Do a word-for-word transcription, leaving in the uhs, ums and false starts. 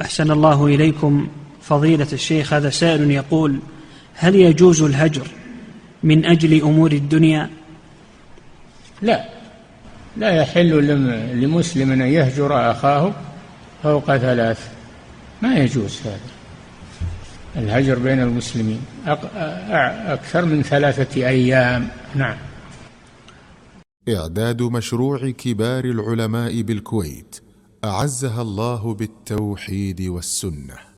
أحسن الله إليكم فضيلة الشيخ. هذا سائل يقول: هل يجوز الهجر من أجل أمور الدنيا؟ لا، لا يحل لمسلم أن يهجر أخاه فوق ثلاث، ما يجوز هذا الهجر بين المسلمين أكثر من ثلاثة أيام. نعم. إعداد مشروع كبار العلماء بالكويت أعزها الله بالتوحيد والسنة.